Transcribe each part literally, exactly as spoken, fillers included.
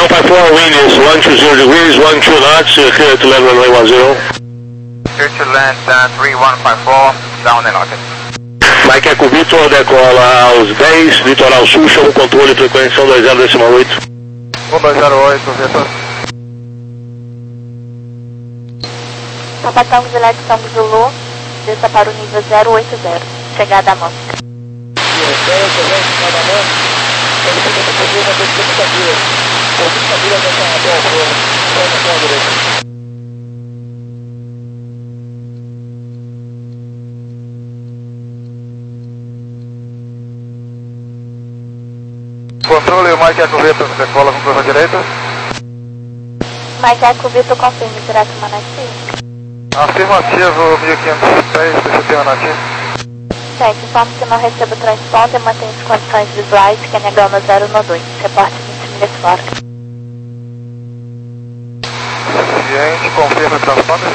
one five four, wind is one two zero degrees, one two knots, uh, clear to land runway one zero. Clear to land uh, three one five four, down and locked. Mike Eco Vitor, decola aos dez, litoral sul, chama o controle, frequência um dois zero decimal oito. um dois zero oito, Vitor. Papa Tango Juliette Tango Zulu, desça para o nível zero oito zero, chegada a Mosca. Controle, o Mike Eco Vitor, decola com curva direita. Mike Eco Vitor, confirme, direto Manati. Afirmativo, mil e quinhentos pés, P C T Manati. Check, informe que não recebo transponder, mantém as condições visuais, que é negando zero no dois. Reporte vinte milhas fora. Suficiente, confirma o transponder.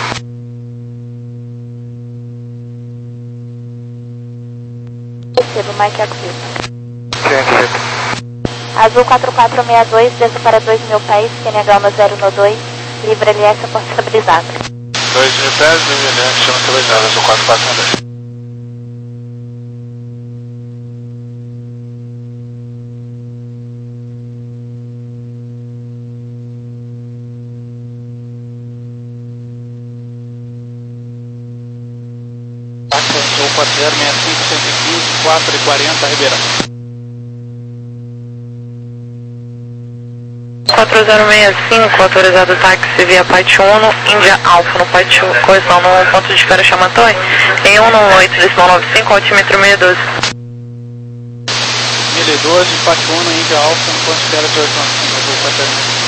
Recebo, Mike Eco Vitor. Ciente, Vitor. Azul quatro quatro seis dois, desça para dois mil pés, que é negando zero no dois. Livre L S, porta estabilizada. dois mil pés, livre L S, chama estabilizada, azul quatro quatro seis dois. Azul quatro zero seis cinco, cento e quinze, quatro e quarenta, Ribeirão. quatro zero seis cinco, autorizado táxi via Pate um, Índia Alfa no Pate um, correção no ponto de espera Chamantói, em um nove oito decimal nove cinco, altímetro mil e doze. mil e doze, Pate um, Índia Alfa no ponto de espera de oito nove cinco, Azul quatro zero seis.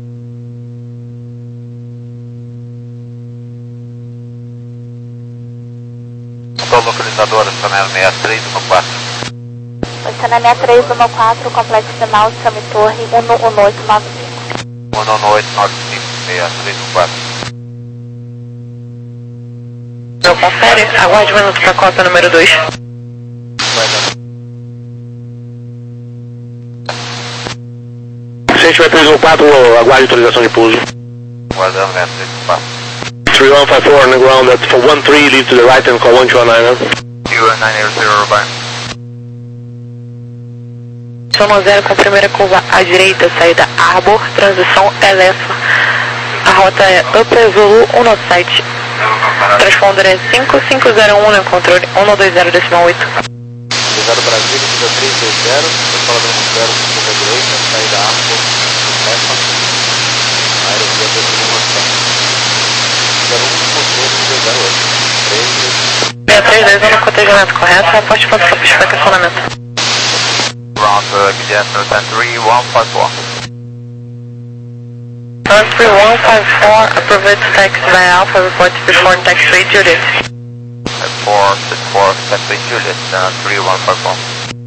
Estou localizador, estacionamento sessenta e três, um quatro. Estacionamento três um quatro, complexo final, chame torre um um oito nove cinco. um um oito nove cinco, sessenta e três, um quatro. Meu confere, aguarde um minuto para a cópia número dois. Sentimento três um quatro, aguarde autorização de pouso. Guardando, né, três um quatro. three one five four on the ground, that's for one three, leave to the right and call one two nine. zero nine zero, Urbano. Sono zero com a primeira curva à direita, saída Arbor, transição Elefa. A rota é Upper Zulu um sete. Transponder é cinco cinco zero um no controle um dois zero decimal oito. Zero Brasil, nível três dois zero, decolador zero, curva direita, saída Arbor, Elefa. Aerovia dois um sete. zero um, controle nível zero oito. seis três dois um no cotejamento correto, reporte ponto para estacionamento. Ground, uh, Guilherme, three one five four. three one five four, approved taxi by Alpha, report before taxi Juliet. four six four, taxi Juliet, uh, three one five four.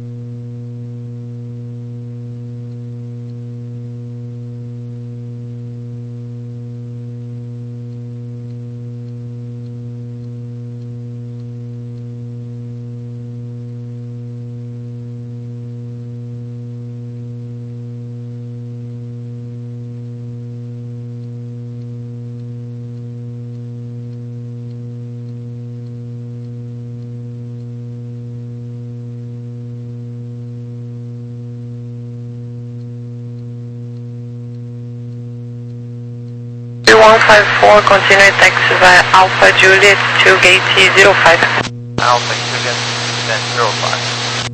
one five four, continue taxi via Alpha Juliet to gate zero five. Alpha Juliet, zero five.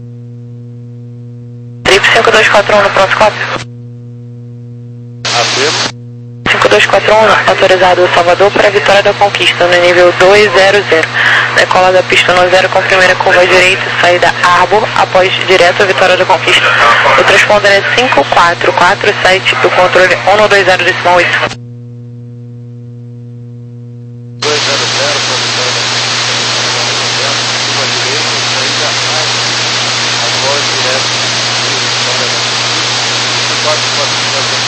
Trip cinco dois quatro um no Proscópio. Afirmo. cinco dois quatro um, autorizado Salvador para Vitória da Conquista, no nível dois zero zero. Decola da pista no zero com primeira curva direita, saída Arbor, após direto a Vitória da Conquista. O transponder é cinco quatro quatro sete, o controle um dois zero decimal oito. dois zero zero, para Vitória da Conquista, curva direita, saída Arbor, após direto a Vitória da Conquista, quatro quatro quatro.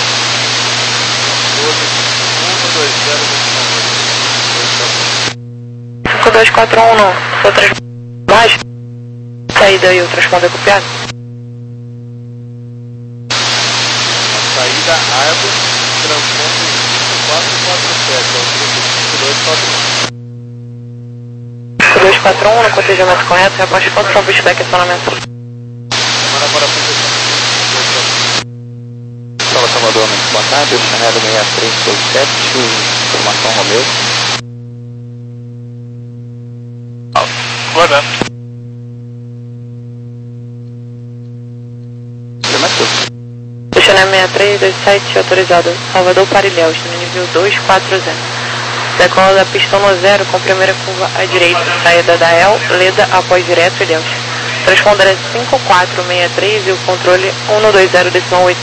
um dois zero decimal oito. cinco dois quatro um no seu transponder mais, saída e o transponder copiado. Saída quatro um, no cotejamento correto, reposte condição, pushback, acionamento. Semana para a posição. Fala, Salvador, muito boa tarde, eu Chanel seis três dois sete, informação Romeu. Guarda. Chanel seis três dois sete, autorizado, Salvador para Ilhéus, no nível dois quatro zero. Decola da pista no zero, com primeira curva à direita, saída da El, Leda, após direto, Ilhéus. Transponder é cinco quatro seis três e o controle um dois zero decimal oito.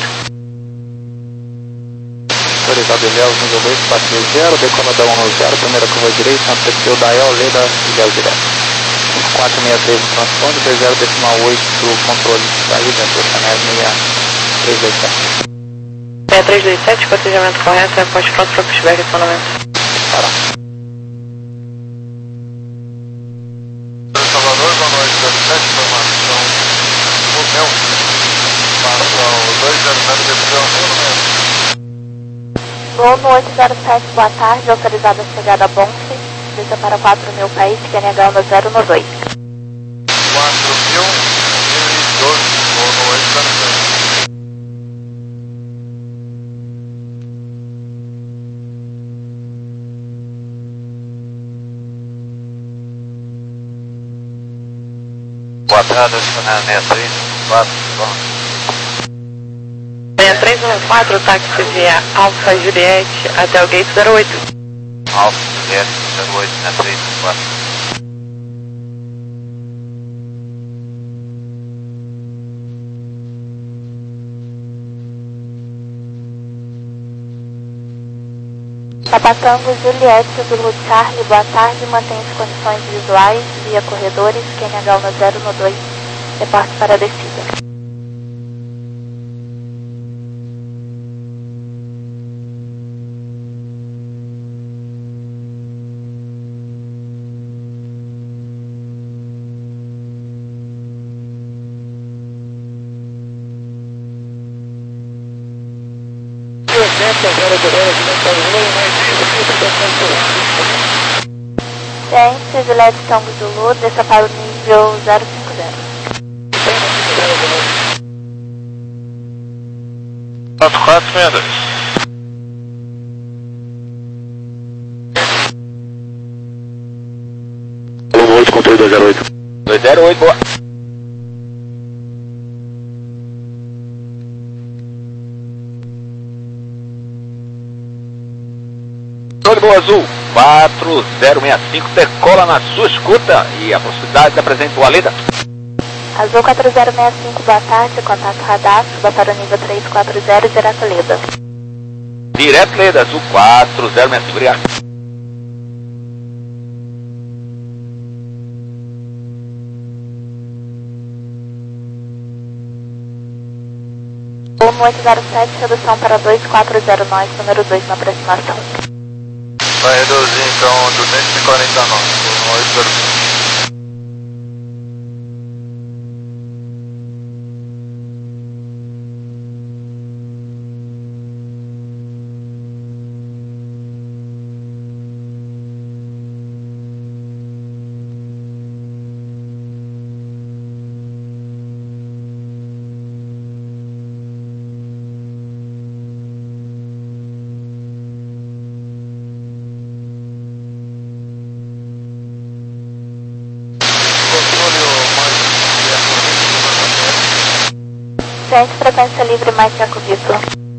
Autorizado Ilhéus, nível dois quatro zero, decola da um zero, primeira curva à direita, antecedeu da El, Leda, Ilhéus direto. cinco quatro seis três o transponder, dois zero decimal oito o controle de saída, do Chanel seis três dois sete. seis três dois sete, cotejamento correto, reposte pronto para pushback, acionamento. Pará. Salvador, boa noite, zero sete, informação Romeu, passa o dois zero zero, decisão Gol no oito zero sete, boa tarde, autorizado a chegada a Bonfe, desça para quatro mil país, que é negão no zero no dois. quatro mil e doze, gol no oito zero sete. Boa tarde, Chanel seis três um quatro, seis três um quatro, táxi via Alfa Juliette até o gate zero oito. Alfa Juliette zero oito, seis três um quatro. Papatango Juliette, Zulu Charlie, boa tarde, mantém as condições visuais via corredores, que é negão no zero no dois, reporte para a descida. Ciência, Juliette Tango Zulu, desça para o nível zero cinco zero. quatro quatro seis dois. Alô, oito, controle dois zero oito. dois zero oito, boa. Controle Azul, quatro zero seis cinco, decola na sua escuta e a proximidade apresenta o Alida. Azul quatro zero seis cinco, boa tarde, contato radar, suba para o nível três quatro zero, direto Leda. Direto Leda, Azul quatro zero seis cinco, obrigado. um oito zero sete, redução para dois quatro zero nove, número dois na aproximação. Vai reduzir então duzentos e quarenta e nove, no oito zero cinco. Ciente, frequência livre, mais Jacobito.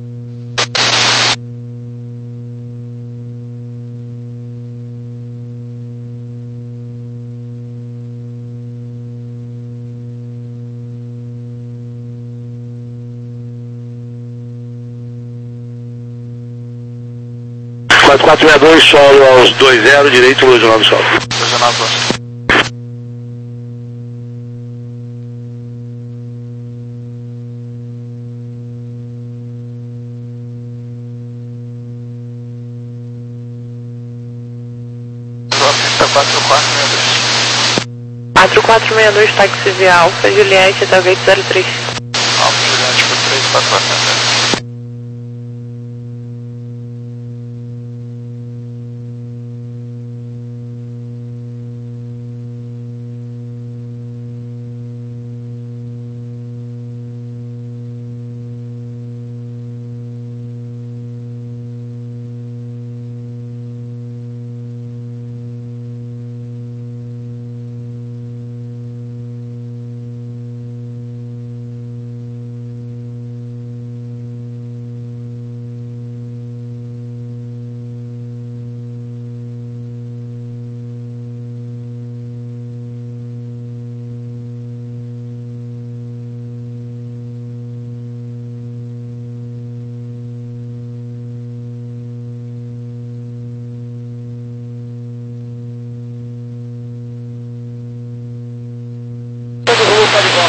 quatro quatro seis dois, solo aos dois zero, direito, luz nove solo. Luz nove solo. quatro quatro seis dois. quatro quatro seis dois, táxi via Alfa Juliette até o gate zero três. Alfa Juliette por três quatro quatro seis dois.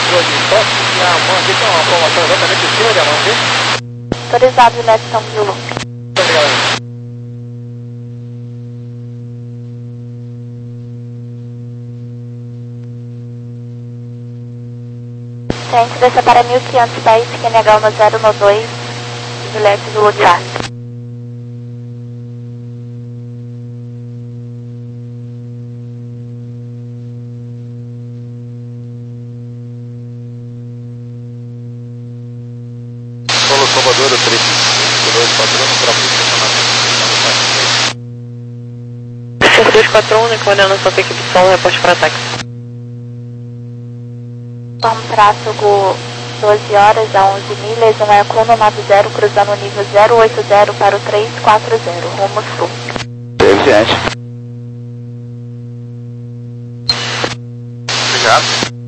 controle toque e a Amanda, tem uma formação exatamente em cima de Amanda. Autorizado, Juliette São Zulu. Muito obrigado. Ciente, desça para mil e quinhentos pés, Q N H no zero no dois, Juliette Zulu Charlie. Solo Salvador, três cinco dois quatro um, para Centro dois quatro um, encomendando sua equipe de solo, reporte para ataque. Forma tráfego doze horas a onze milhas, um Eco nove zero cruzando o nível zero oito zero para o três quatro zero, rumo sul. Eficiente. Obrigado.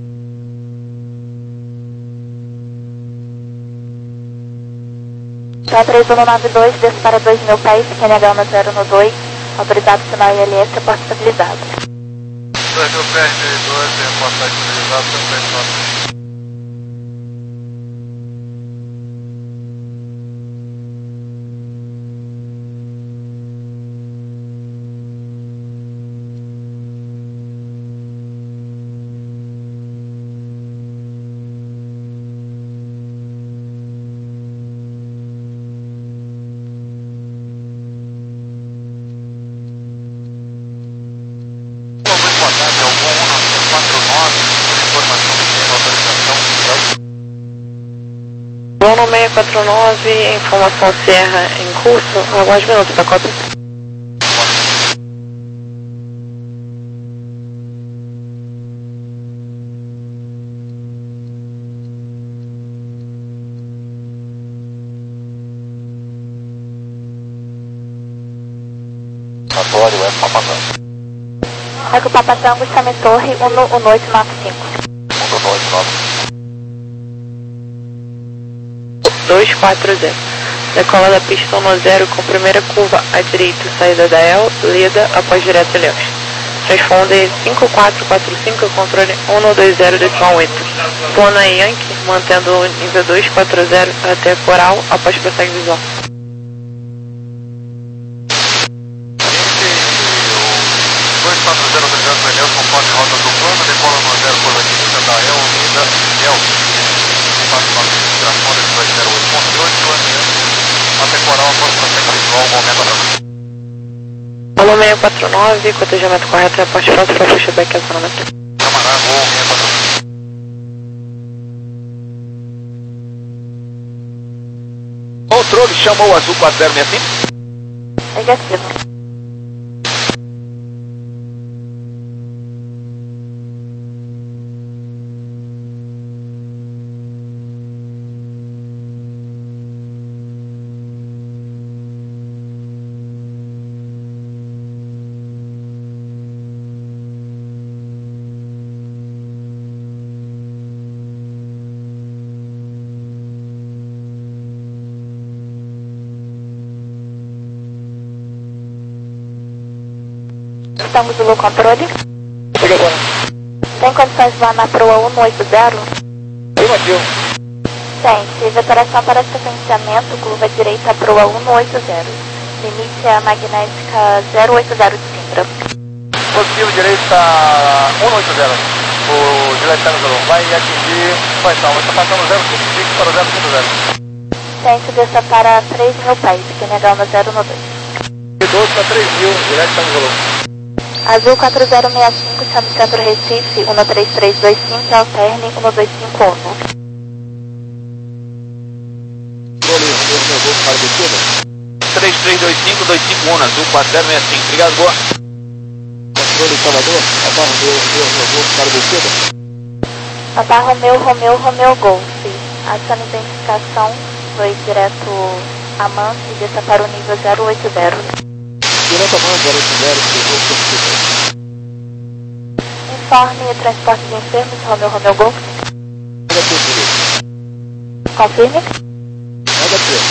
Então três um nove dois, desce para dois mil pés, Q N H no zero no dois, autorizado sinal I L S, reporte estabilizado. dois mil pés de dois, reporte estabilizado, perfeito. Bono seis quatro nove, informação Sierra em curso, aguarde minutos, tá cópia? Laboratório é Papatango. Eco Papatango, chame torre um oito nove cinco. um oito nove cinco. dois quatro zero. Decola da pista um zero com primeira curva à direita, saída da El, Leda, após direto Ilhéus. Transponder cinco quatro quatro cinco, controle um dois zero, decimal oito. Plana Yankee, mantendo o nível dois quatro zero até Coral, após prossegue visual. dois quatro zero, obrigado, Ilhéus, conforme rota do plano, decola no zero, curva à direita da El, Leda, El. quatro nove cinco, transponder dois zero oito, controle, até Coral, após prossegue visual, momento atrás. Alô seis quatro nove, cotejamento correto, reporte pronto para pushback e acionamento. Camarada, voo seis quatro nove. Controle, chamou o azul quatro zero seis cinco. Negativo. Estamos no controle. Tem condições de voar na proa um oito zero? Afirmativo. Tem. Vetoração para sequenciamento, curva direita, proa um oito zero. Limite a magnética zero oito zero de Sintra. Positivo direita um oito zero. O Juliette São Zulu vai atingir. Vai estar, vai estar passando zero cinco cinco para o zero cinco zero. Ciente, desça para três mil pés, Q N H no zero no dois. doze para três mil, Juliette São Zulu. Azul quatro zero seis cinco, chame Centro Recife, um três três dois cinco, alterne um dois cinco um. três três dois cinco, dois cinco um, Azul quatro zero seis cinco, obrigado, boa. Controle Salvador, Papa Romeu, Romeu, Romeu, para descida. Papa Romeu, Romeu, Romeu Golf. Acione identificação, foi direto a Manso e desça para o nível zero oito zero. Direto a Manso, zero oito zero, chegou, Informe transporte de enfermos, Romeu, Romeu Golf. Negativo. Confirme. Negativo.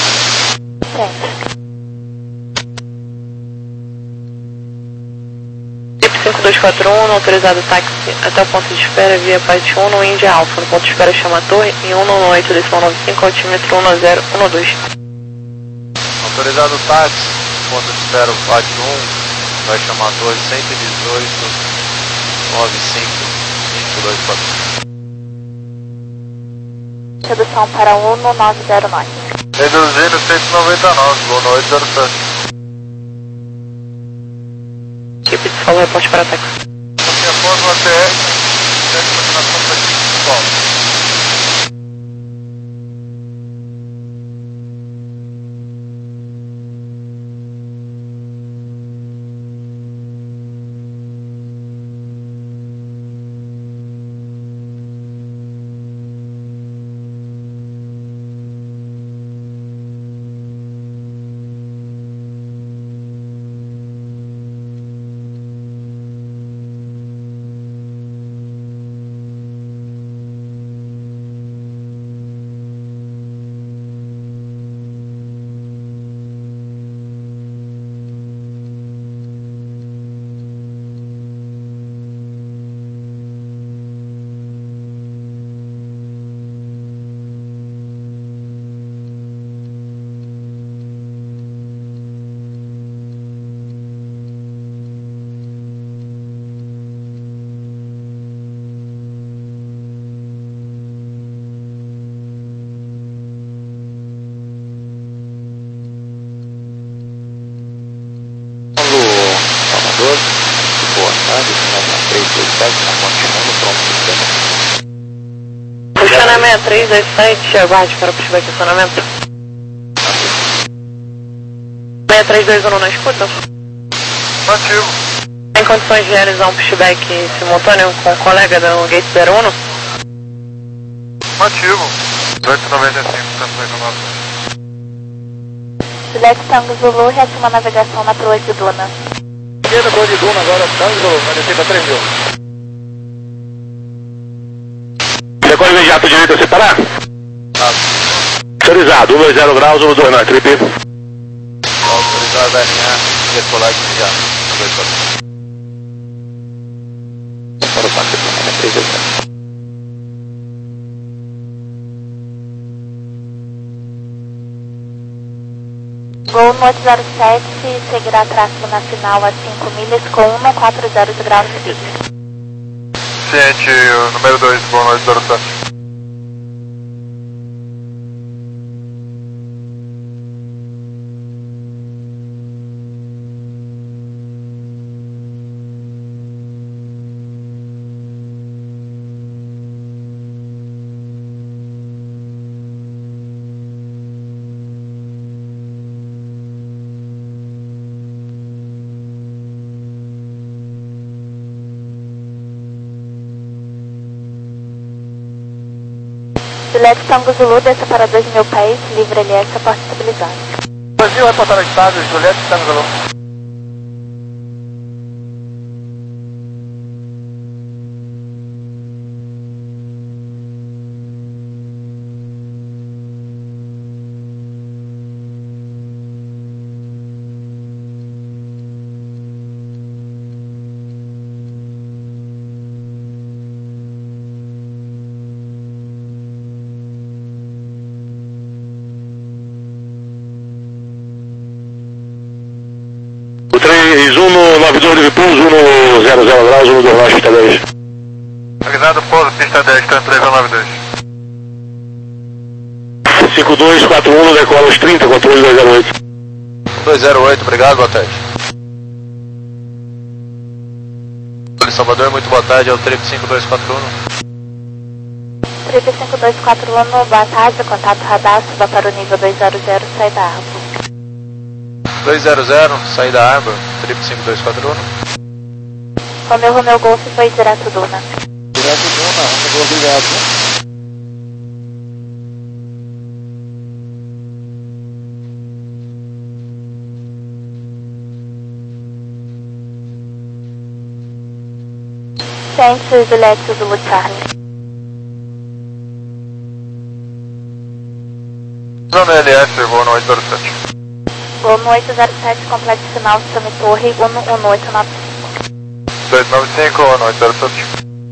Ciente. cinco dois quatro um, autorizado táxi até o ponto de espera via Pate um no Índia Alfa. No ponto de espera chama a torre em um nove oito, decimal nove cinco, altímetro um zero um dois. Autorizado táxi, ponto de espera Pate um, vai chamar a torre cento e dezoito, nove cinco, cinco dois quatro. Redução para um nove zero nove. Reduzindo cento e noventa e nove, boa noite, zero sete. Equipe de solo, reporte para ataque. Aqui após o A T R, sete continuação para aqui, Paulo. Boa tarde, três dois sete, na continuando, pronto, sistema. Funcionamento três dois sete, aguarde para o pushback de funcionamento. seis três dois um na escuta? Ativo. Tem condições de realizar um pushback simultâneo com o colega do gate zero um? Ativo. oito noventa e cinco, cento e nove. Juliette Tango Zulu, reativa a navegação na proa de Duna. Esquerda, proa de Duna, agora Tango Zulu, vai descer para três mil. Decola imediato, direita, separar? Ah. Autorizado, um dois zero graus, um dois na trip. Autorizado a R A, decolar imediato, um dois quatro. Para o parque Duna, três dois sete. Gol no oito zero sete, seguirá tráfego na final a cinco milhas com um quatro zero graus de speed. Ciente, o número dois, gol no oito zero sete. Juliette Tango Zulu, desça para dois mil pés, livre L S, porta estabilizada. Brasil, reportar o estado, Juliette Tango Zulu. três um no nove dois de Pouso, um no zero zero graus, um no dois pista dez. Avisado, Pouso, pista dez, três um nove dois. cinco dois quatro um, decola os trinta, quatro dois zero oito. dois zero oito, obrigado, boa tarde. Salvador, muito boa tarde, é o Trip cinco dois quatro um. Trip cinco dois quatro um, boa tarde, contato radar, suba para o nível dois zero zero, sai da Arbor. dois zero zero, saída Arbor, Trip cinco dois quatro um. Romeu, Romeu Golf, foi direto Duna. Direto Duna, Romeu Golf direto. Ciente, Juliette Zulu Charlie. Zona L F, voo no oito zero sete. Gol no oito zero sete, complexo final, chame torre um um oito nove cinco. dois nove cinco, one oito zero sete.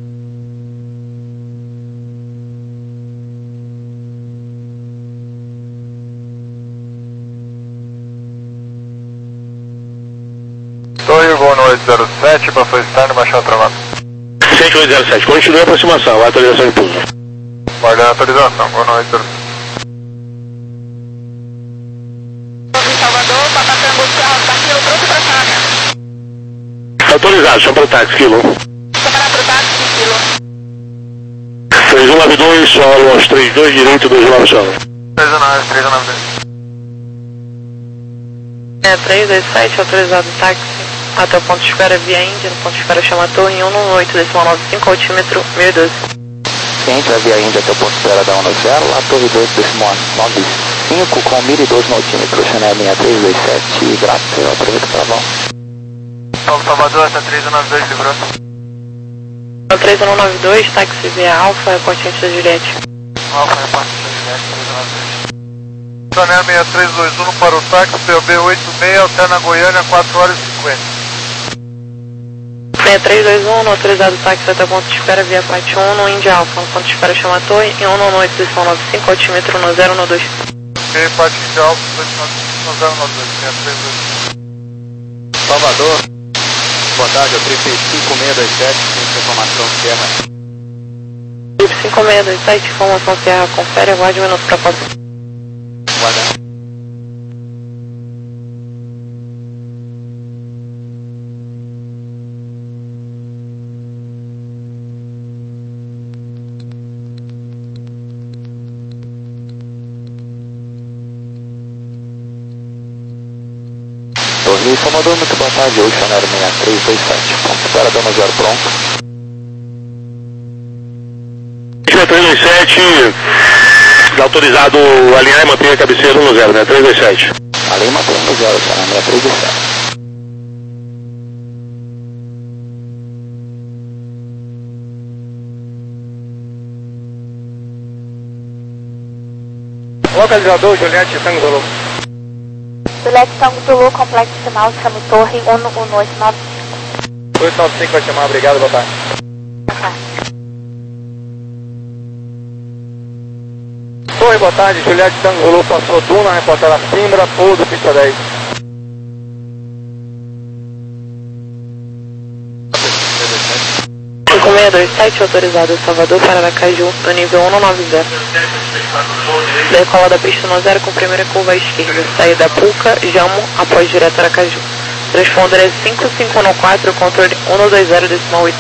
Torre one oito zero sete, passou externo, baixou travado. sete oito zero sete, continue a aproximação, atualização de impulso. Guardando a atualização, one oito zero sete. Salvador, Papatango, Serra, Taquilo, pronto pra carga. Autorizado, chama para o táxi, quilo. Separar pro táxi, quilo. três um nove dois, solo aos trinta e dois, direito, dois nove solo. três um nove, três um nove dois. É, três dois sete, autorizado táxi. Até o ponto de espera via Índia, no ponto de espera chama torre em um nove oito, decimal nove cinco, altímetro mil e doze. Ciente da via Índia até o ponto de espera da um nove zero, lá torre dois, decimal nove cinco, com mil e doze no altímetro, Chanel seis três dois sete, grato, eu aproveito para bom. Salve Salvador, essa três um nove dois, livrou. três um nove dois, táxi via Alfa, reportante da Juliette. Alfa, reportante da Juliette, três um nove dois. Chanel seis três dois um para o táxi, P O B oito seis, alterna Goiânia, quatro horas e cinquenta. seis três dois um, no autorizado táxi até o ponto de espera via Pati um, no Índia Alfa, no ponto de espera chama torre em um nove oito, decimal nove cinco, altímetro no zero nove dois. Ok, Pati Índia Alfa, dois nove cinco, zero nove dois, seis três dois um. Salvador, boa tarde, eu tripei cinco seis dois sete, informação Sierra. cinco seis dois sete, informação Sierra, confere, aguarde um minuto para posse. Guarda. Torre Salvador, muito boa tarde, hoje Chanel seis três dois sete, ponto de espera, dando zero pronto. seis três dois sete, autorizado alinhar e manter a cabeceira um zero, né? três dois sete. Além mantendo zero, Chanel seis três dois sete. Localizador, Juliette Tango Zulu. Juliette Tango Zulu, complexo final, chame torre um um oito nove cinco. oito nove cinco vai chamar, obrigado, boa tarde. Boa tarde. Torre, boa tarde, Juliette Tango Zulu, passou Duna, reportada Simbra, pouso, pista dez. cinco seis dois sete, autorizado Salvador para Aracaju, do nível um nove zero. Decola da pista no zero com primeira curva à esquerda. Saída Puca, Jamo, após direto Aracaju. Transponder é cinco cinco um quatro, controle um dois zero, decimal oito.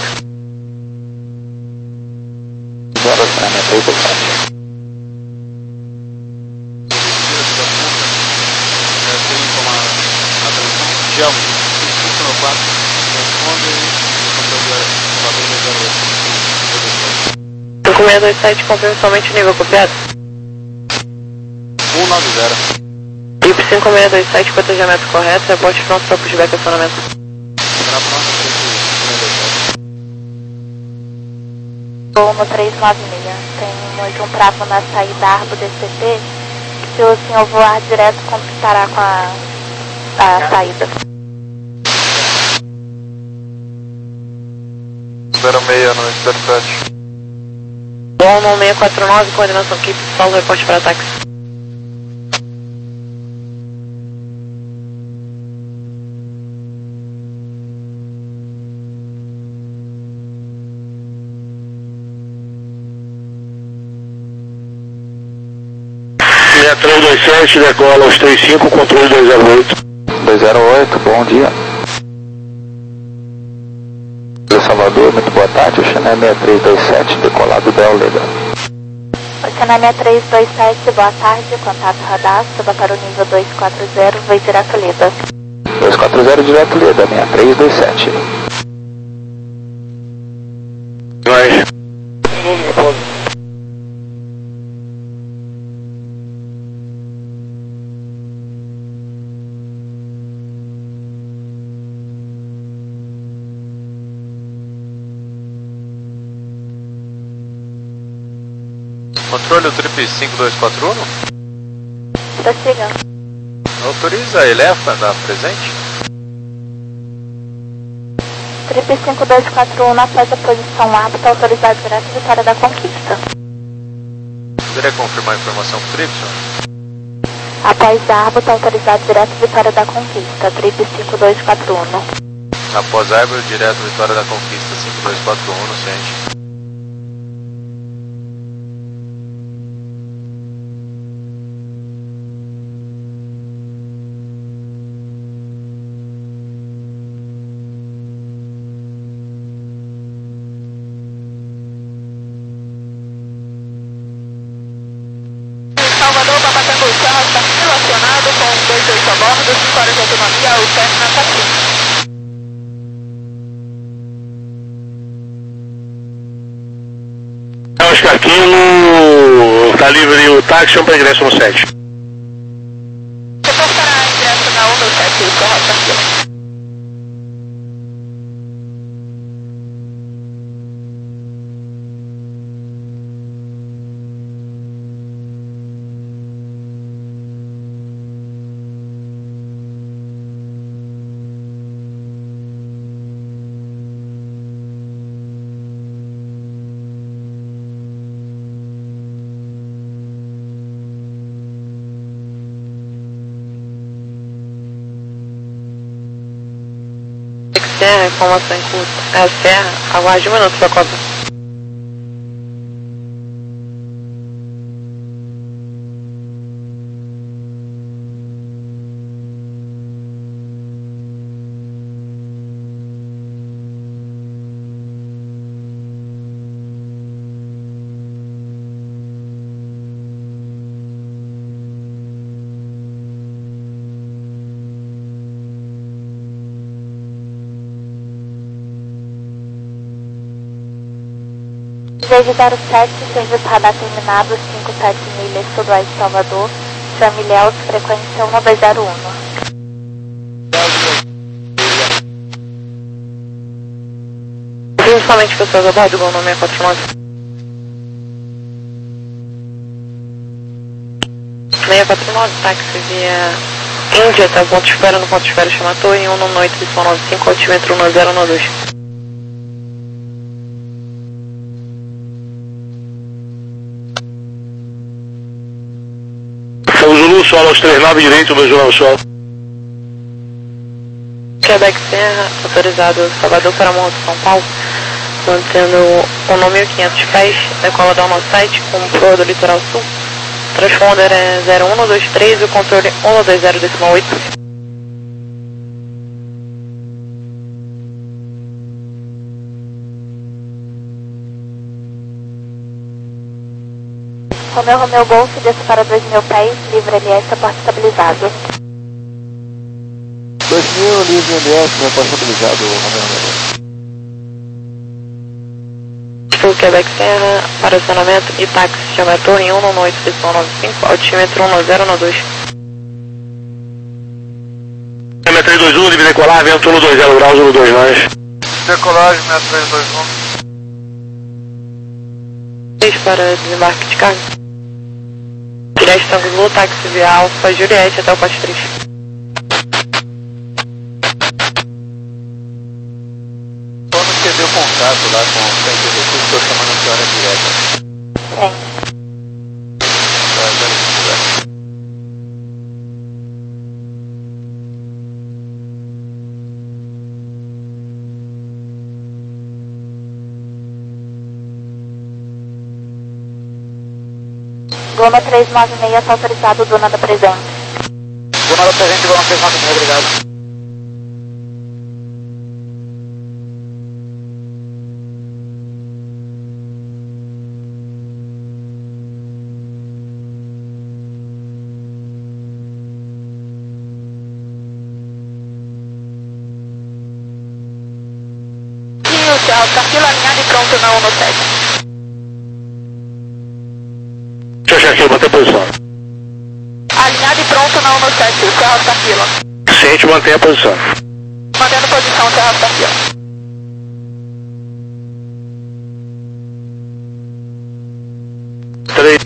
Zero, Chanel seis dois sete. Jamo, cinco no quatro, transponder, cinco seis dois sete, confirme somente o nível copiado. um nove zero. I P cinco seis dois sete, cotejamento correto, reporte pronto para pushback e acionamento. Será pronto, cinco seis dois sete. Vou no três nove seis. Temos um travo na saída Arbo D C T. Se o senhor voar direto, completará com a, a saída. zero seis no zero sete. Bom, no seis quatro nove, coordenação equipe, solo, reporte para táxi. seis três dois sete, decola aos trinta e cinco, controle dois zero oito. dois zero oito, bom dia. Salvador, muito boa tarde, o Chanel seis três dois sete, decolado da Olega. O Chanel seis três dois sete, boa tarde, contato radar, suba para o nível dois quatro zero, vai direto Leda. dois quatro zero, direto Leda, seis três dois sete. Vai. Controle o trip cinco dois quatro um? Prossiga. Autoriza a Elefa a dar presente? Trip cinco dois quatro um após a posição árbitra, autorizado direto, Vitória da Conquista. Poderia confirmar a informação com o Trip, senhor? Após a árbitra, autorizado direto, Vitória da Conquista, Trip cinco dois quatro um. Após a árbitra, direto, Vitória da Conquista, cinco dois quatro um, no ciente. Salvador, Papacandu, Serra está relacionado com dois dois a bordo, cinco horas de autonomia, o C F na Catinha. Oscar Kilo, tá livre o táxi para ingresso no sete. Setor para ingresso na um no sete, Serra Oscar Kilo. Serra, informação em curso. É a Serra, aguarde um minuto, sua cópia. Desejo zero sete, serviço radar terminado, cinco sete milhas, sudoeste Salvador, Jamilhéus, frequência um dois zero um. Principalmente pessoas a bordo, igual no seis quatro nove. seis quatro nove, táxi via Índia, tá ponto de espera no ponto de espera, chama Torre, um no oito, Y nove cinco, altímetro um zero um dois. Zulu, solo aos três nove, direito, dois nove solo. Quebec Serra, autorizado Salvador para Morro de São Paulo, mantendo o nome mil e quinhentos pés, decola da nosso site com o flor do litoral sul. Transponder é zero um dois três, o controle um dois zero decimal oito. Romeu, Romeu Golf, desce para dois mil pés, livre L S, porta estabilizado. dois mil, livre L S, porta estabilizado, Romeu, Romeu. Quebec Serra, para acionamento e táxi, chama Torre um no oito, Y nove cinco, altímetro um zero um dois. M três dois um, livre decolar, vento um dois zero graus, um dois nós. Decolagem, M três dois um. Para desembarque de carga. Direto Tango, táxi via Alfa Juliette até o poste três. Quando você deu contato lá com o centro de recursos, estou chamando a senhora direta. Sim. Goma três nove seis, está autorizado, dona da presente. Dona da presente, Goma três nove seis, obrigado. E o Serra Oscar Kilo alinhado e pronto na um no sete. Deixa eu aqui, manter a posição. Alinhado e pronto na um no sete, o Serra Oscar Kilo. Ciente, mantém a posição. Mantendo posição, Serra Oscar Kilo. três.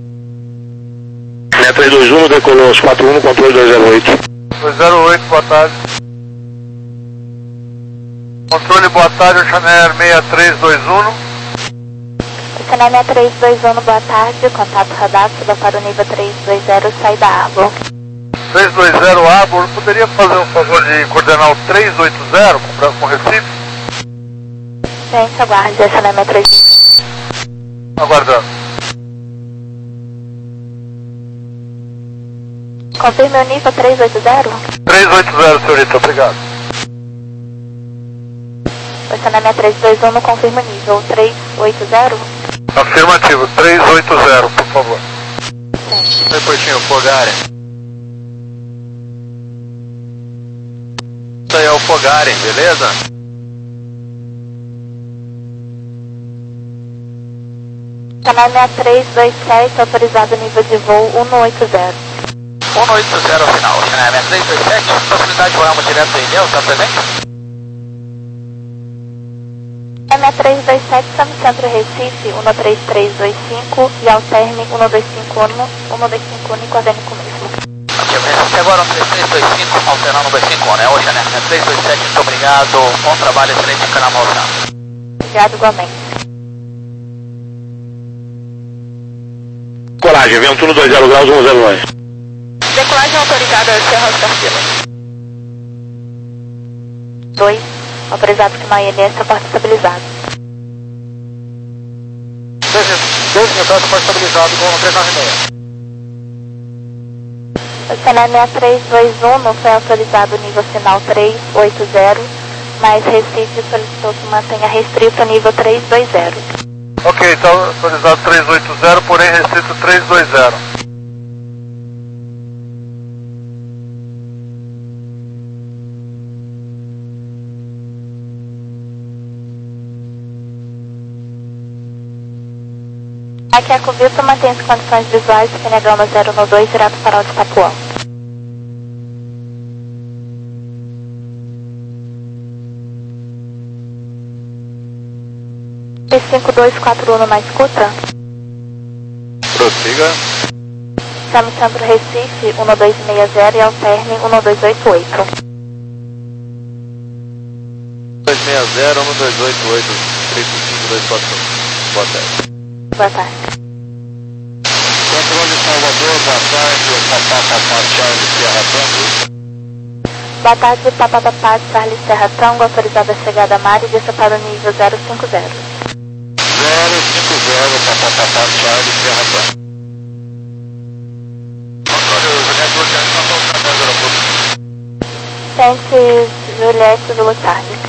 M três dois um, decolou aos quatro um, controle dois zero oito. dois zero oito, boa tarde. Controle, boa tarde, Oceanair seis três dois um. Oceanair seis três dois um, boa tarde, contato radar, suba para o nível três dois zero, saída Arbor. três dois zero Arbor, poderia fazer um favor de coordenar o três oito zero com, com Recife? Gente, aguarde, Oceanair seis três. Aguardando. Confirme o nível três oito zero? três oito zero, senhorita, obrigado. Oceanair seis três dois um, confirma o nível três oito zero? Afirmativo, três oito zero, por favor. Sim. Oi, Portinho, Fogaren. Isso aí é o Fogaren, beleza? Oceanair seis três dois sete, autorizado nível de voo um oito zero. um oito zero ao final, Oceanair seis três dois sete, possibilidade de voar uma direto em Ilhéus, está presente? seis três dois sete, estamos no centro Recife, um três três dois cinco e Alterme um dois cinco um, um dois cinco um e coordene comigo. Ok, Recife agora um três três dois cinco, alternando um dois cinco um, né? Oceanair seis três dois sete, muito obrigado, bom trabalho, excelente canal Malta. Obrigado igualmente. Coragem, vento no dois zero graus, um zero nove. Decolagem autorizada, Serra Oscar Kilo. dois, autorizado que uma I L S, porta estabilizado. dois retorno, porta estabilizado, com três nove seis. Oceanair seis três dois um, não foi autorizado nível sinal três oito zero, mas Recife solicitou que mantenha restrito nível três dois zero. Ok, então autorizado três oito zero, porém restrito três dois zero. Aqui é a Covito mantém as condições visuais, P N Gama zero um dois, direto para o de Tapuã. P cinco dois quatro um na escuta. Prossiga. Estamos centro Recife, um dois seis zero e Alterme um dois oito oito. dois seis zero, um dois oito oito, três cinco dois quatro. Boa tarde. Boa tarde. Controle Salvador, boa tarde, Papá Papá Charlie Serra Tango. Boa tarde, Papá Papá Charlie Serra Tango, autorizada a chegada a Mari, desça para o nível zero cinco zero. zero cinco zero, Papá Papá Charlie Serra Tango. Controle Juliette Luciano, não voltando ao aeroporto. Sente Juliette do Charlie.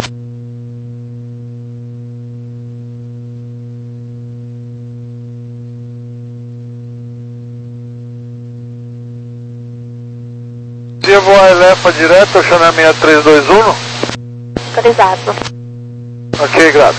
Podia voar a Elefa direto, Oceanair seis três dois um? Autorizado. Ok, grato.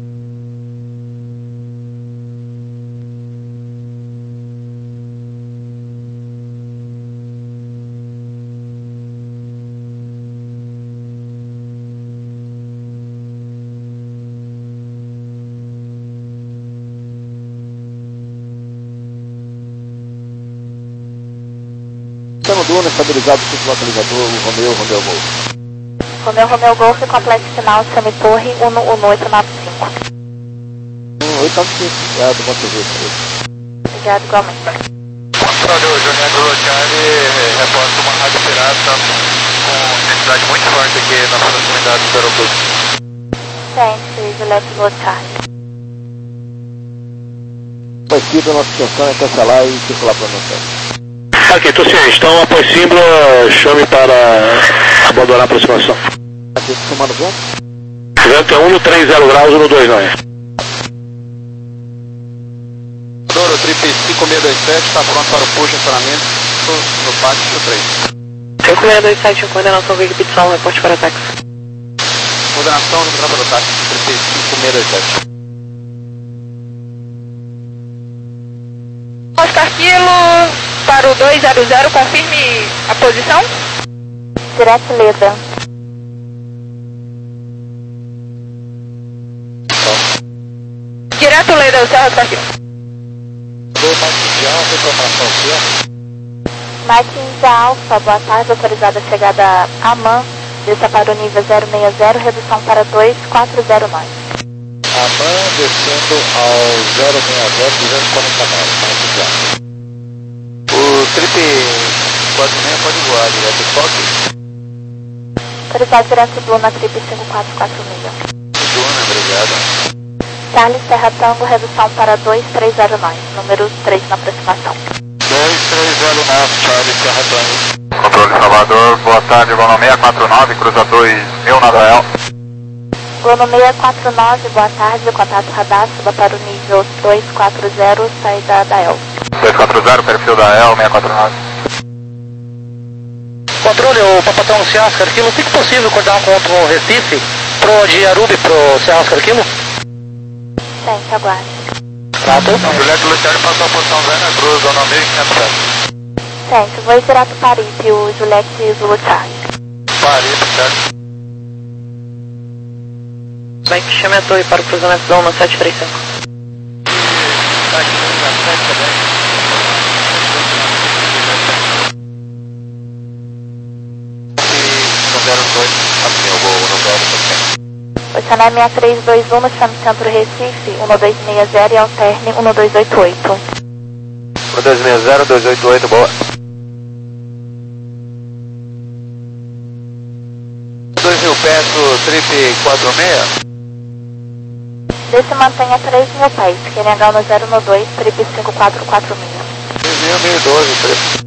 Sistema Duna, estabilizado, ciclo localizador, o Romeo, Romeo Golf. Romeu Romeu Golf, complexo final, semitorre um um oito nove cinco. um oito nove cinco, é do Montevideo. Obrigado igualmente. Controle Juliette Luciano, reporta uma rádio pirata com intensidade muito forte aqui nas proximidades do aeroporto. Sente Juliette do Charlie. Possível, nossa intenção é cancelar e circular para o nosso. Ok, estou ciente. Então, após símbolo, chame para abandonar a aproximação. Aqui, somando vento? O vento é um no três zero graus, um no dois nove. Doro, trip cinco seis dois sete, está pronto para o push acionamento no pátio três. cinco seis dois sete, coordenação Vig Pitson, reporte para táxi. Coordenação no tropa do táxi, trip cinco seis dois sete. Oscar Kilo, para o dois zero zero, confirme a posição. Direto Leda. Direto Leda, o Serra Oscar Kilo. Mike Índia Alfa, boa tarde, autorizada a chegada a Amman, desça para o nível zero seis zero, redução para dois quatro zero nove. Aman descendo ao zero seis zero, duzentos e quarenta e nove, mais claro. O trip quatro seis pode voar direto estoque? Autorizado direto do na trip cinco quatro quatro seis. Duna, obrigado. Charlie Serra Tango, redução para dois três zero nove, número três na aproximação. dois três zero nove, Charlie Serra Tango. Controle Salvador, boa tarde, Gono seis quatro nove, cruza dois mil na Dael. Gono seis quatro nove, boa tarde, contato radar, suba para o nível dois quatro zero, saída da El. dois quatro zero, perfil da El, seis quatro nove. Controle, o Papatão Ciasca Arquilo, o que é possível coordenar com o Recife, pro de Arubi, pro Ciasca Arquilo? Sente, aguarde. Prato. Juliette Luciano passou a posição Zena Cruz, Gono seis quinhentos sete. Sente, vou direto para I P, o Juliette Zulu Charlie. Paris, certo? Vai que chame a torre para o cruzamento da UNA sete três cinco. Posicionar seis três dois um, chame Centro Recife, um dois seis zero e alterne um dois oito oito. um dois seis zero, dois oito oito, boa. dois mil pés do trip quatro seis. Desse mantenha três mil pés, que ele H no zero no dois, trip cinco quatro quatro seis. três mil, mil e doze, trip.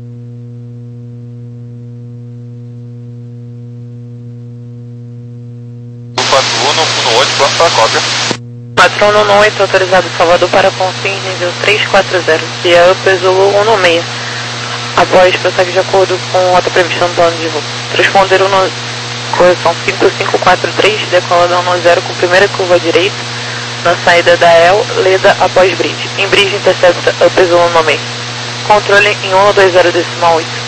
quatro um um oito, pronto para a cópia. quatro um um oito, autorizado Salvador para Confins, nível três quatro zero, via Upper Zulu um seis. Após prossegue de acordo com a outra prevista no plano de voo. Transponder um, correção cinco cinco quatro três, decola da um zero com primeira curva direita, na saída da El, Leda após bridge. Em bridge intercepta Upper Zulu um seis. Controle em um dois zero decimal oito.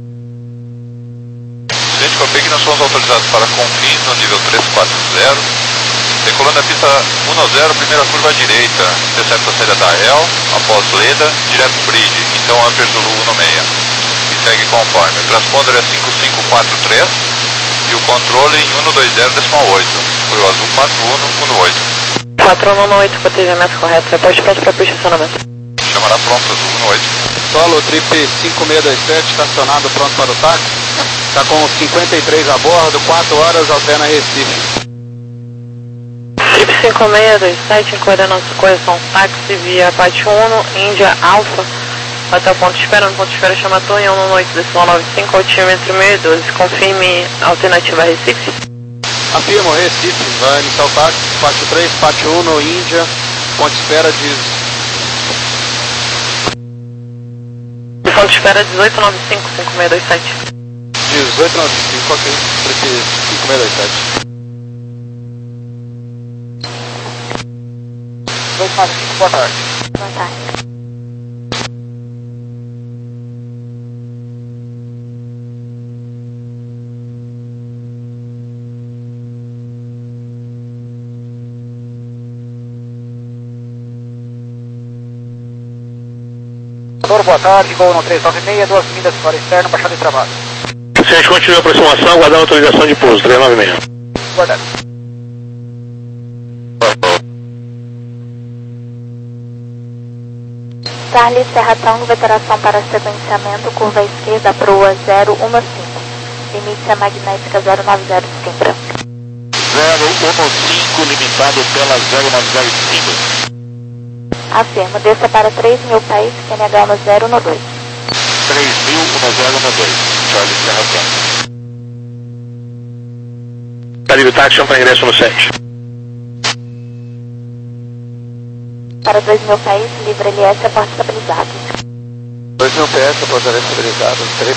Gente, confirme que nós fomos autorizados para Confins no nível três quatro zero. Decolando a pista um zero, primeira curva à direita, intercepta a saída da El, após Leda, direto bridge, então Upper Zulu um seis. E segue conforme. O transponder é cinco cinco quatro três e o controle em um dois zero decimal oito. Foi o azul quatro um um oito. quatro um um oito, cotejamento correto, reposte pronto para posicionamento. Chamará pronto, azul um oito. Solo trip cinco seis dois sete, estacionado pronto para o táxi. Está com cinquenta e três a bordo, quatro horas, alterna Recife. Trip cinco seis dois sete, coordenando correção táxi via Pátio um, Índia Alfa, até o ponto de espera, no ponto de espera chama a torre um um oito decimal nove cinco, altímetro mil e doze, confirme alternativa Recife. Afirmo, Recife, vai iniciar o táxi, Pátio três, Pátio um, no Índia, ponto de espera de... Ponto de espera dezoito nove cinco, cinco seis dois sete. dezoito nove cinco, ok, trip cinco seis dois sete. dois nove cinco, boa tarde. Boa tarde. Boa tarde, Gol no três nove seis, duas milhas para externo, baixada de trabalho. Se a gente continua a aproximação, aguardando autorização de pouso, três nove seis. Guardado. Charlie Serra Tango, veteração para sequenciamento, curva esquerda, proa zero um cinco. Limite magnética zero nove zero, Skimbra. zero um cinco, limitado pela zero nove zero Skimbra. Afirmo, desça para três mil pés, Q N H no zero no dois. três mil, um zero no dois, Charlie Serra Tango. Tá livre táxi, chama para ingresso no sete. Para dois mil pés, livre L S, porta estabilizado. dois mil pés, porta estabilizado, trip.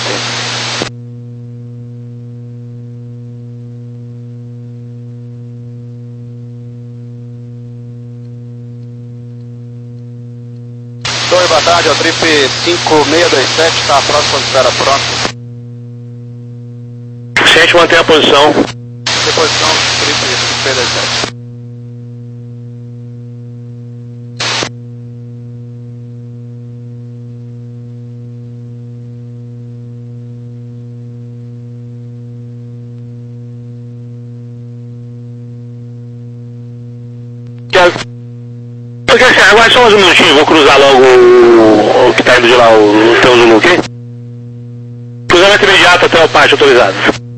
Oi, boa tarde, é o trip cinco seis dois sete, está próximo de espera pronto. Se a gente mantém a posição. Posição, trip cinco seis dois sete. Agora só uns minutinhos, vou cruzar logo o, o que tá indo de lá, o, o teu Zulu, ok? Cruzamento imediato até o pátio autorizado.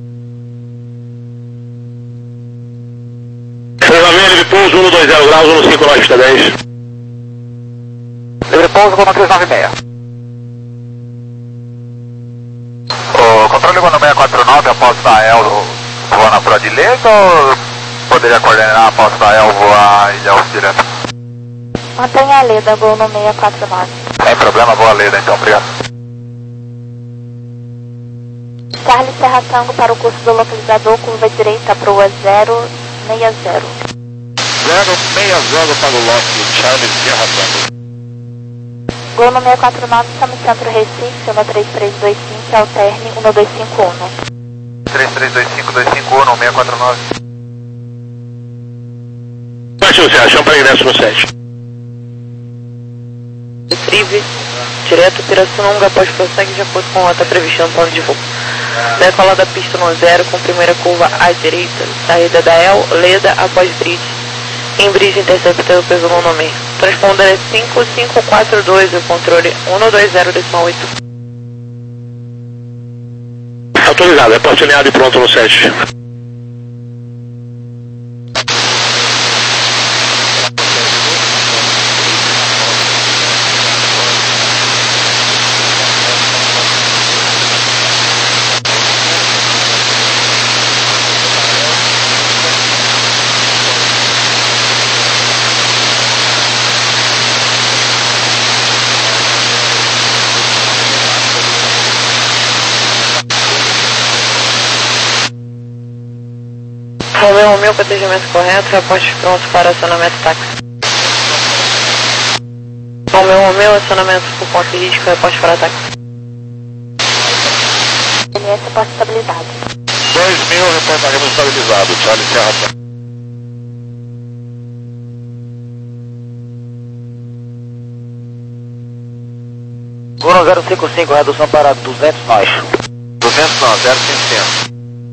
três nove seis, livre pouso, um dois zero graus, um cinco nove, pista dez. Livre pouso, Gono três nove seis. O controle Gono seiscentos e quarenta e nove, após a E L voar na fura de leito ou poderia coordenar após a E L voar e Delphi direto? Mantenha a Leda, Gol no seiscentos e quarenta e nove. Sem problema, boa Leda então, obrigado. Charlie Serra Tango para o curso do localizador, curva direita, proa zero seis zero. zero seis zero para o lote, Charlie Serra Tango. Gol no seiscentos e quarenta e nove, chama Centro Recife, uma três três dois cinco, alterne um dois cinco um. três três dois cinco dois cinco um, seiscentos e quarenta e nove. Bate o Zé, chama para ingresso no sete. Retrieve, direto Pirassununga, após prossegue de acordo com a rota prevista no plano de voo. Decola da pista no zero, com primeira curva à direita, saída da E L, Leda, após bridge. Em bridge interceptado pelo meu nome. Transponder é cinco cinco quatro dois, o controle um dois zero oito. Autorizado, é porte alinhado e pronto no sete. Romeu Romeu, atendimento correto, reporte pronto para acionamento táxi. Romeu Romeu, acionamento por ponto de risco, reporte para táxi. M S, porta estabilizado. dois mil, reportaremos estabilizado, Charlie Serra Tango. Gono zero cinco cinco, redução para duzentos nós. duzentos não, zero cinco.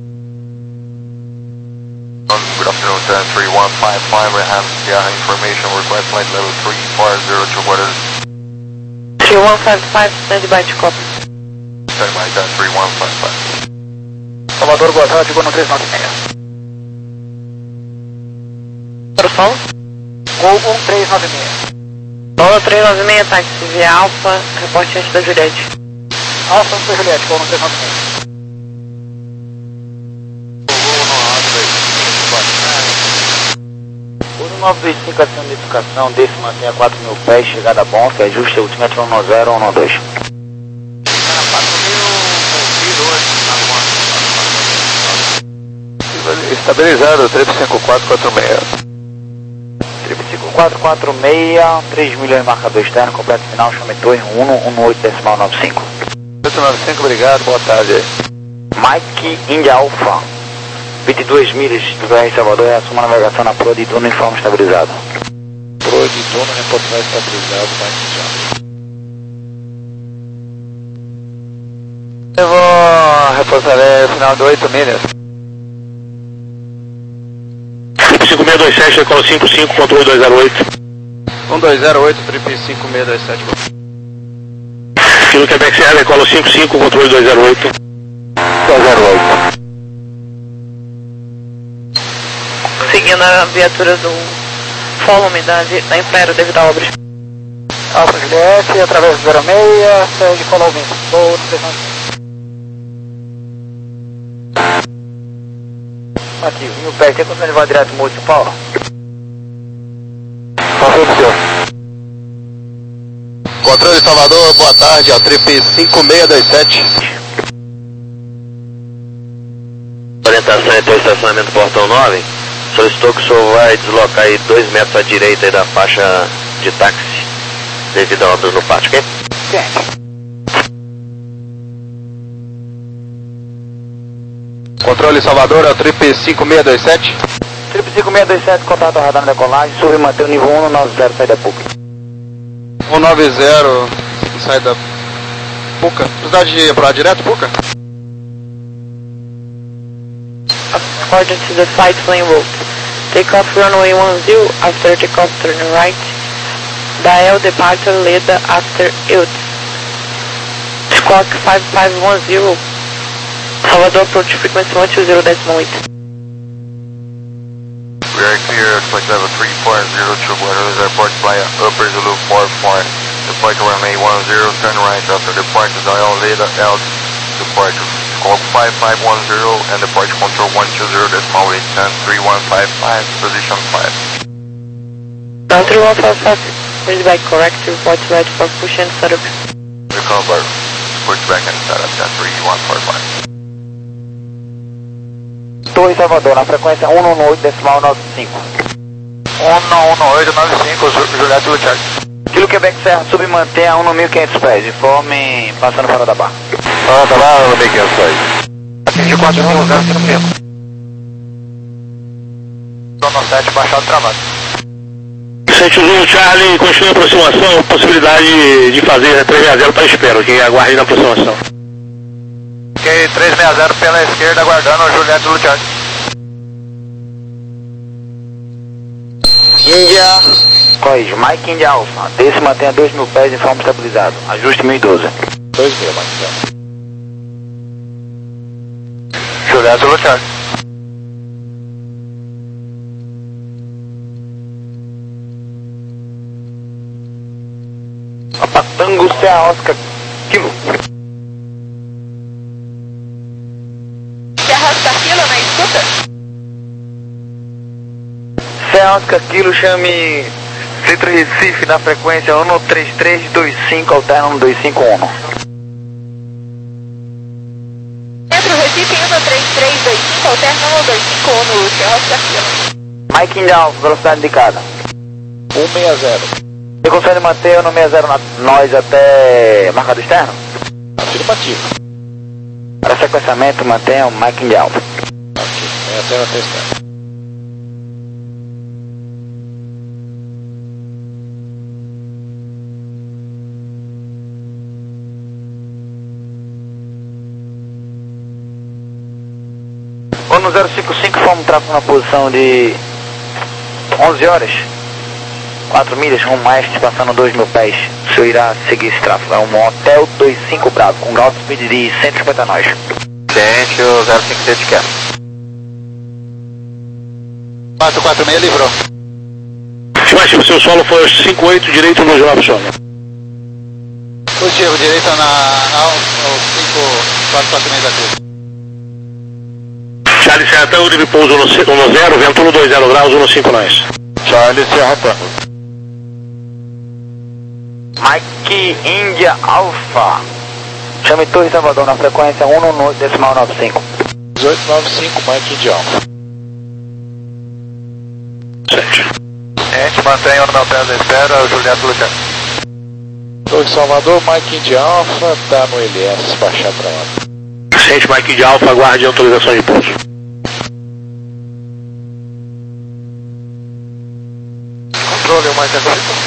Good afternoon, ten three one five five, Rehan Sierra information, request flight level three four zero two, what is three one five five, stand by to copy. stand by ten three one five five. Salvador, boa tarde, Gono três nove seis. Para o solo? Gol um três nove seis. Bola três nove seis, táxi via Alfa, reporte antes da Juliette. Alfa, foi Juliette, Gono três nove seis. nove dois cinco, ação de identificação, desce, mantenha quatro mil pés, chegada bom, que ajuste, ultimate um zero um dois. Estabilizado, trip cinco quatro quatro seis. Trip cinco quatro quatro seis, três milhões marcador externo, completo final, chame torre um um oito decimal nove cinco. oito nove cinco, obrigado, boa tarde. Mike India Alpha, vinte e duas milhas do V R Salvador, assuma a navegação na proa de Duno em forma estabilizada. Proa de Duno, reportar estabilizado, Mike India. Eu vou reforçar é final de oito milhas. cinco seis dois sete, decola cinco cinco, controle dois zero oito. um dois zero oito, trip cinco seis dois sete. Kilo Quebec Sierra, decola cinco cinco, controle dois zero oito. dois zero oito. Seguindo a viatura do Follow-me da, da Império devido a obras. Alfa Juliette, através do zero seis, segue follow me. Gol três nove seis. Aqui, mil pés, tem condição de voar direto Morro de São Paulo? Confirmo, senhor. Controle Salvador, boa tarde, é o trip cinco seis dois sete. Orientação entre o estacionamento Portão nove. Solicitou que o senhor vai deslocar aí dois metros à direita aí da faixa de táxi devido a obras no pátio, ok? Sim. Controle Salvador, é o trip cinco seis dois sete. Trip cinco seis dois sete, contato ao radar na decolagem, sube e mantém o nível um nove zero, saída pública. um nove zero, saída Puca. Precisar de ir pra direto, Puca? According to the flight plan route. Take off runway one zero, after takeoff turn right. Dial departure Leda after Eut. Squawk five five one zero. Salvador approach frequency one two zero decimal eight. We are clear at flight level three four zero to Guarulhos Airport via Upper Zulu four four. Depart runway one zero, turn right after departure dial Leda L. Departure squawk five five one zero and departure control one two zero decimal eight ten three one five five, position five. Down three one five five, read back correct, report right for push and setup. Recover, push back and setup, ten three one four five. Torre Salvador, na frequência um um oito decimal nove cinco. um um oito nove cinco, Juliette Luchard. Kilo Quebec Serra, submantém a um mil e quinhentos pés, informe passando fora da barra. Ah, tá lá no meio que é Atinge quatro mil, zero cinco mil. Zona sete, baixado travado. sete um Charlie, continua a aproximação, possibilidade de fazer três seis zero para espera, que aguarde na aproximação. Ok, três seis zero pela esquerda, aguardando o Juliette Luchard. Índia, Cois, Mike India Alpha, desse mantém a dois mil pés em forma estabilizado, ajuste mil e doze. dois mil, Mike. Juliette Luchard. Papatango Serra Oscar, Kilo. Serra Oscar Kilo na escuta? Serra Oscar Kilo, chame Centro Recife na frequência um três três dois cinco, alterna um dois cinco um. Centro Recife um três três dois cinco, alterna um dois cinco um no Serra Oscar Kilo. Mike India Alpha, velocidade indicada. um seis zero. Você consegue manter o um seis zero na nós até marcado externo? Afirmativo. Para sequenciamento, mantenha o Mike India Alpha. Ok, seis zero até externo. O zero cinco cinco, forma um tráfego na posição de onze horas, quatro milhas, rumo oeste, passando dois mil pés. O senhor irá seguir esse tráfego. É um Hotel vinte e cinco Bravo, com grau de speed de cento e cinquenta nós. Tente o zero cinco sete quer. quatro quatro seis livrou. Estimativa, seu solo foi cinco oito, direito no Jornal Opcional. Positivo, direita na, na cinco quatro quatro seis da cruz. Charlie Serra Tango, de pouso um zero, vento no dois zero graus, um cinco nós. Charlie Serra Tango. Mike India Alpha, chame Torre Salvador na frequência um um oito decimal nove cinco. dezoito nove cinco, Mike India Alpha. sete. A gente mantém o meu pé da espera, o Juliette Luchard. Torre Salvador, Mike India Alpha, tá no L S, despachar pra lá. Ciente Mike de Alfa, aguarde autorização de pouso. Controle, o Mike Eco Victor.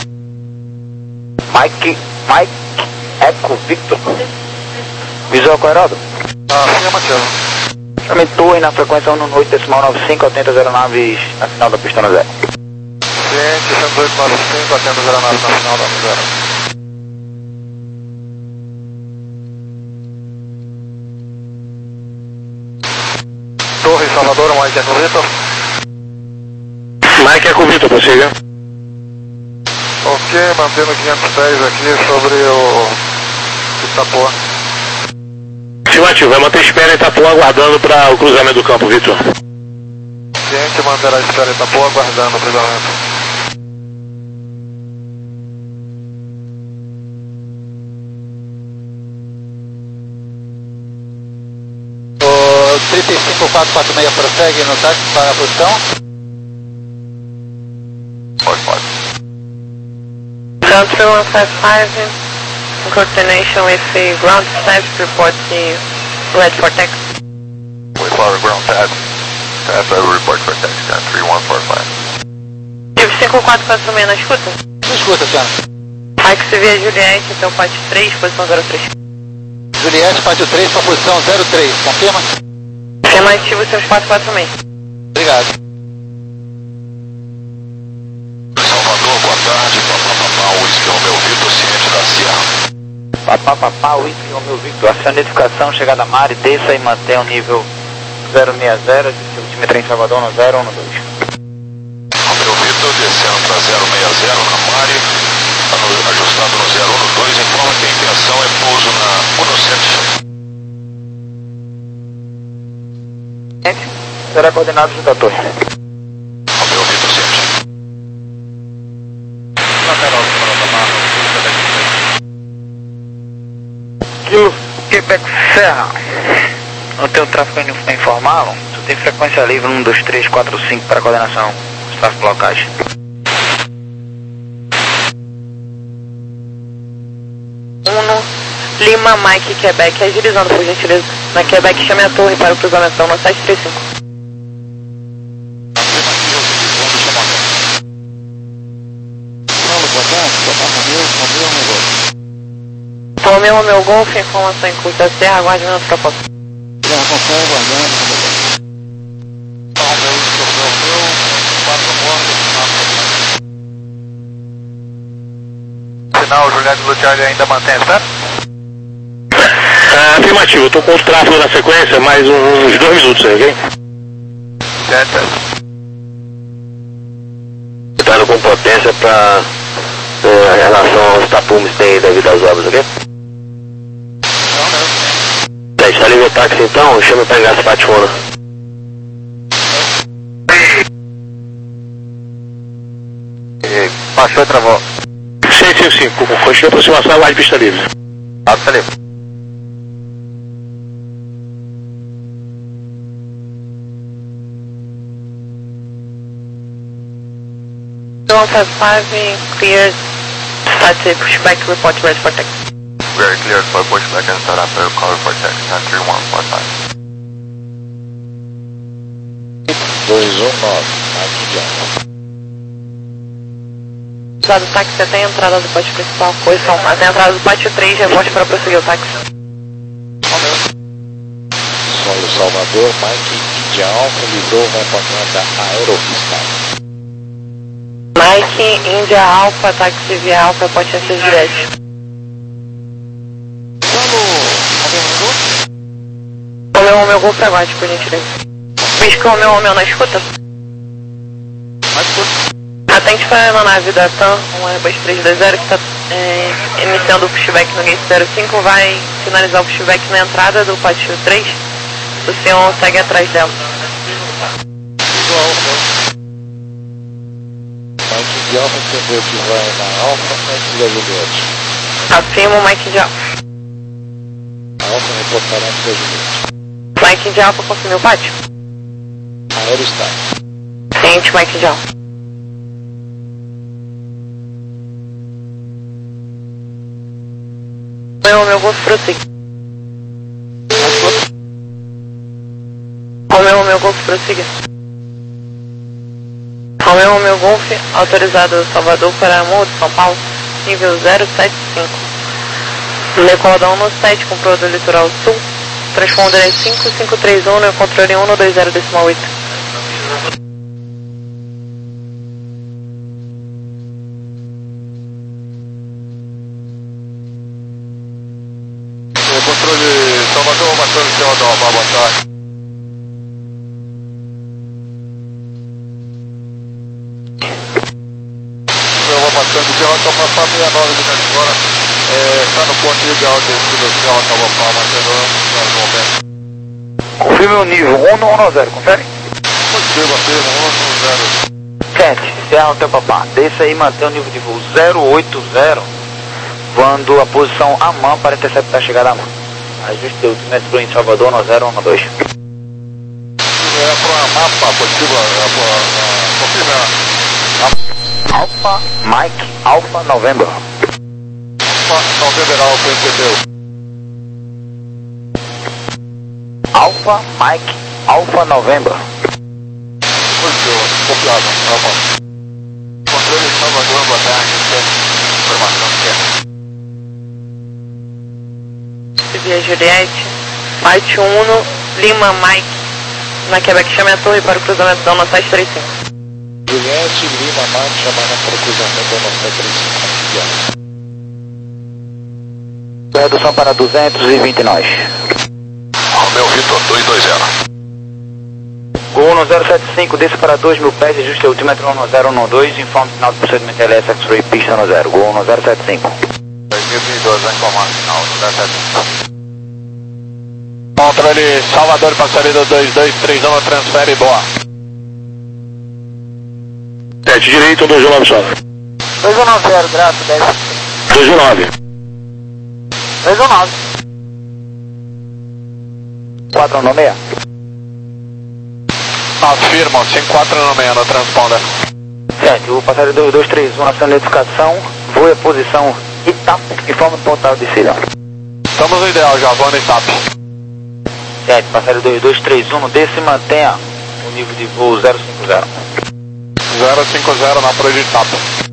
Mike, Mike Eco Victor. Visual Coerado. Afirmativo. Chame Torre na frequência um um oito decimal nove cinco, atenta zero naves na final da pista zero. Ciente, cento e oito nove cinco, atenta zero nove na final da zero. Torre Salvador, Mike Eco Victor. Mike Eco Victor, prossiga. Ok, mantendo quinhentos pés aqui sobre o Itapuã. Afirmativo, vai manter espera em Itapuã, aguardando para o cruzamento do campo, Victor. Ciente, manterá a espera em Itapuã, aguardando o cruzamento. trinta e cinco quatro quatro seis prossegue no táxi para a posição. Pode, pode. Ground three one five five, in coordination with the ground staff, report the red for taxi. Wait for our ground tab. Tab, I will report for taxi, ten three one four five. Tive cinco quatro quatro seis na escuta. Não escuta, senhora. Mike via Juliette, então pátio três, posição zero três. Juliette, pátio três para a posição zero três, confirma? Afirmativo, seus quatro quatro seis. Obrigado. Salvador, boa tarde. Papá, papá, Whisky Romeo Victor, acione a identificação, chegada a Mari, desça e mantenha o nível zero seis zero, de altimetria em Salvador no zero um dois. Romeo Victor, descendo para zero seis zero na Mari, ajustado no zero um dois, informa que a intenção é pouso na um sete. Será coordenado junto à torre. Romeo Victor sete. Kilo Quebec Serra. No teu tráfego informal, tu tem frequência livre um, dois, três, quatro, cinco para coordenação dos tráficos locais. um Lima Mike Quebec, agilizando por gentileza. Na Quebec, chame a torre para o cruzamento no sete três cinco. Romeu, Romeu Golf, informação em curso da Serra, aguarde minuto proposta. Já acompanha, aguardando. Sinal, Juliette do Charlie ainda mantém essa? Ah, afirmativo, eu tô com o tráfego na sequência, mais uns dois minutos aí, ok? Certo. Estando com potência para em relação aos tapumes que tem devido às obras, ok? Não, está livre o táxi então, chama para engaçar a Fatifona. Passou e travou. seis cinco cinco, continua a aproximação, aguarde pista livre. Ah, tá livre. one five five, clear, start to pushback, report ready for taxi. Very clear for pushback and start up air cover for taxi, three one four five. dois um nove, aqui de alta. Lado do táxi até a entrada do pátio principal, posição, até a entrada do pátio três, reporte para prosseguir o táxi. Solo Salvador, Mike India Alpha, livrou, vai para a Aerofiscal. Mike India Alpha, táxi via Alpha, potência direta. Romeu, Romeu Golf, aguarde por gentileza. Pisca, Romeu, Romeu na escuta. Atente para a nave da TAM, um Airbus três dois zero, que está é, iniciando o pushback no gate zero cinco, vai finalizar o pushback na entrada do pátio três. O senhor segue atrás dela. Mike de Alfa entendeu que vai na Alfa, Mike da Juliette. Afirmo, Mike de Alfa. Alfa reportará para Juliette. Mike de Alfa, confirme o pátio. Aero está. Ciente, Mike de Alfa. Romeu, meu Golf, prossiga. Romeu, meu Golf, prossiga. Romeu, meu Golf, autorizado Salvador para Morro de São Paulo, nível zero sete cinco. Decodão no sete, controle do litoral sul, transponder é cinco cinco três um, no controle um dois zero decimal oito. Controle Salvador, Matheus de Teodoro, boa tarde. Eu vou passando de Teodoro para só sessenta e nove de metros agora. Está no ponto ideal desse do Teodoro para Matheus. Confirme o nível um no um zero, confere? Positivo, afirma, um no zero. Sete, Serra no teu papá. Desça aí e mantém o nível de voo zero oito zero, voando a posição A M A para interceptar a chegada A M A. Ajuste o metro em Salvador no zero um dois. É para mapa, positivo, é para confirmar. Alpha, Mike, Alpha, November. Alpha, November, Alpha, entendeu? Alpha, Mike, Alpha, November. Positivo, copiado, tá bom. Controle Salvador, boa tarde, informação que é. Via Juliette, Mike um, Lima Mike, na Quebec, chame a torre para o cruzamento da nove sete três cinco. Juliette, Lima, Mike, chamada para o cruzamento da nove sete três cinco, aqui de Alfa. Redução para duzentos e vinte nós. Romeu Vitor dois dois zero. Gol um zero sete cinco, desce para dois mil pés, ajuste altímetro um zero um dois, informe final do procedimento L S X-Ray, pista no zero. Gol um zero sete cinco. dois mil e doze, informando final, um zero sete cinco. Controle Salvador para saída dois dois três um, transfere, boa. sete direito, um dois um nove só. dois um nove zero, graça, dez. dois um nove. dois um nove. quatro um seis. Afirma, cinco quatro no meio no transponder. Certo, o passageiro dois dois três um, na sua identificação, voe a posição Itap, informe o portal de descida. Estamos no ideal já, voando Itap. Certo, passageiro dois dois três um, desce e mantenha o nível de voo zero cinco zero. zero cinco zero na proa de Itap.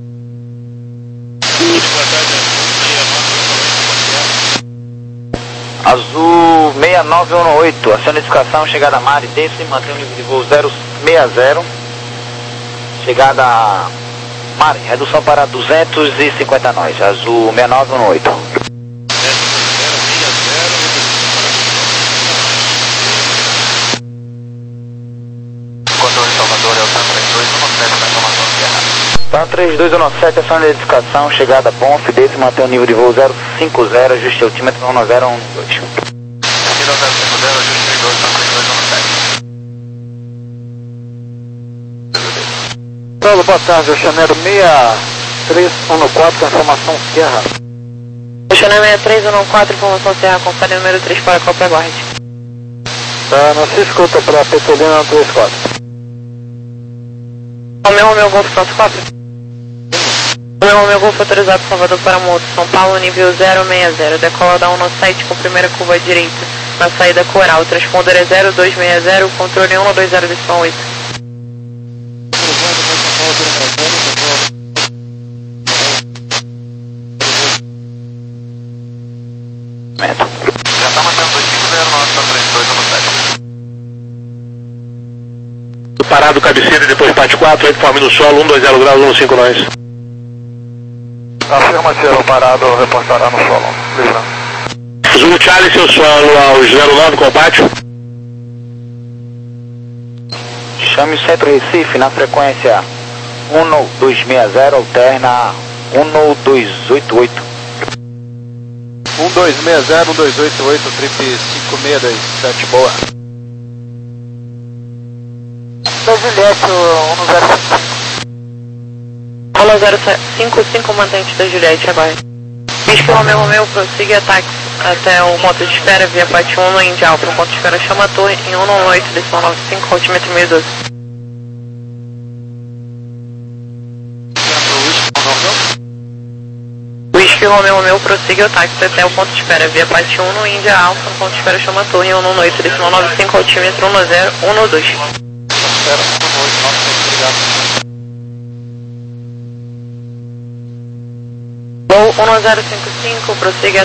Azul seis nove um oito, aciona a identificação, chegada a Mari, desce e mantém o nível de voo zero seis zero. Chegada a Mari, redução para duzentos e cinquenta nós, Azul seis nove um oito. Controle Salvador, é o TAM três dois um sete, na informação Sierra. TAM três dois um sete, aciona a identificação, chegada a Ponce, desce e mantém o nível de voo zero cinco zero, ajuste altímetro um zero um dois. Seguindo zero cinco zero, ajuste três dois, TAM três dois um sete. Paulo, boa tarde, Janeiro seis três um quatro, informação Sierra. Janeiro seis três um quatro, informação Sierra, confere número três para Copa Guard. Tá, não se escuta para Petrolina três quatro. Romeu Romeu Golfo Santos quatro. Romeu Romeu Golfo autorizado Salvador para Moto, São Paulo, nível zero seis zero, decola da um no sete com primeira curva direita, na saída coral, transponder é zero dois seis zero, controle um dois zero decisão oito. Já está mantendo dois cinco zero, nosso TAM três dois um sete. Parado cabeceira e depois parte quatro, informe no solo, um dois zero graus, um cinco nós. Afirmativa, parado, reportará no solo. Livra. Zulu Charlie, seu solo aos zero nove, combate. Chame o Centro Recife na frequência um dois seis zero, alterna um dois oito oito. um dois seis zero, um dois oito oito, trip cinco seis dois sete, boa. Da Juliette, um zero cinco. Rola zero cinco cinco, mantente da Juliette agora. Bispo Romeu Romeu, prossiga ataque até o ponto de espera via parte um no Indy Alfa, o ponto de espera chama a torre em um nove oito, decimal noventa e cinco, altímetro mil e doze. Whisky Romeu Romeu, prossiga o táxi até o ponto de espera via parte um no Indy Alfa, o ponto de espera chama a torre em um nove oito, decimal noventa e cinco, altímetro um zero um dois. Espera, um oito nove, obrigado. Voo um zero cinco cinco, prossiga